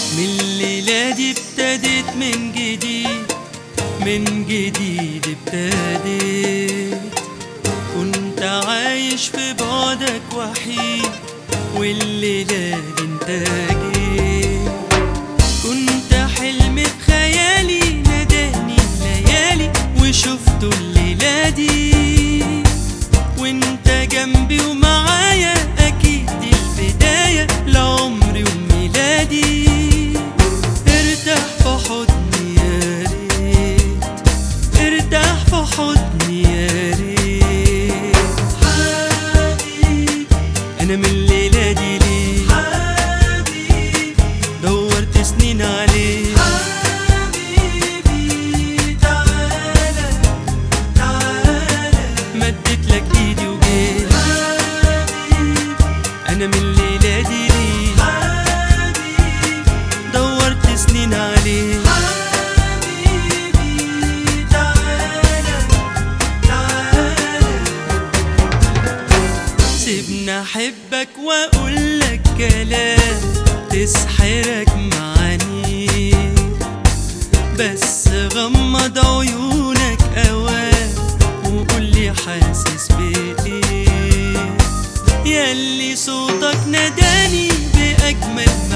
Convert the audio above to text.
من الليلة دي ابتديت من جديد، من جديد ابتديت. كنت عايش في بعدك وحيد، والليلة دي انت جيت. كنت حلم في خيالي ناداني الليالي، وشفته الليلة دي وانت جنبي ومعايا. اكيد دي البداية لعمري وميلادي. ارتاح في حضني يا ريت، ارتاح في حضني يا ريت. حبيبي انا من الليلة دي ليه حبيبي دورت سنين عليه. حبيبي تعالى تعالى مدت لك ايدي وجيت. حبيبي انا من الليلة دي ليه حبيبي دورت سنين عليه. حبيبي تعالى تعالى سيبني احبك واقول لك كلام تسحرك معاني. بس غمض عيونك اوام وقول لي حاسس بايه. ياللي صوتك ناداني باجمل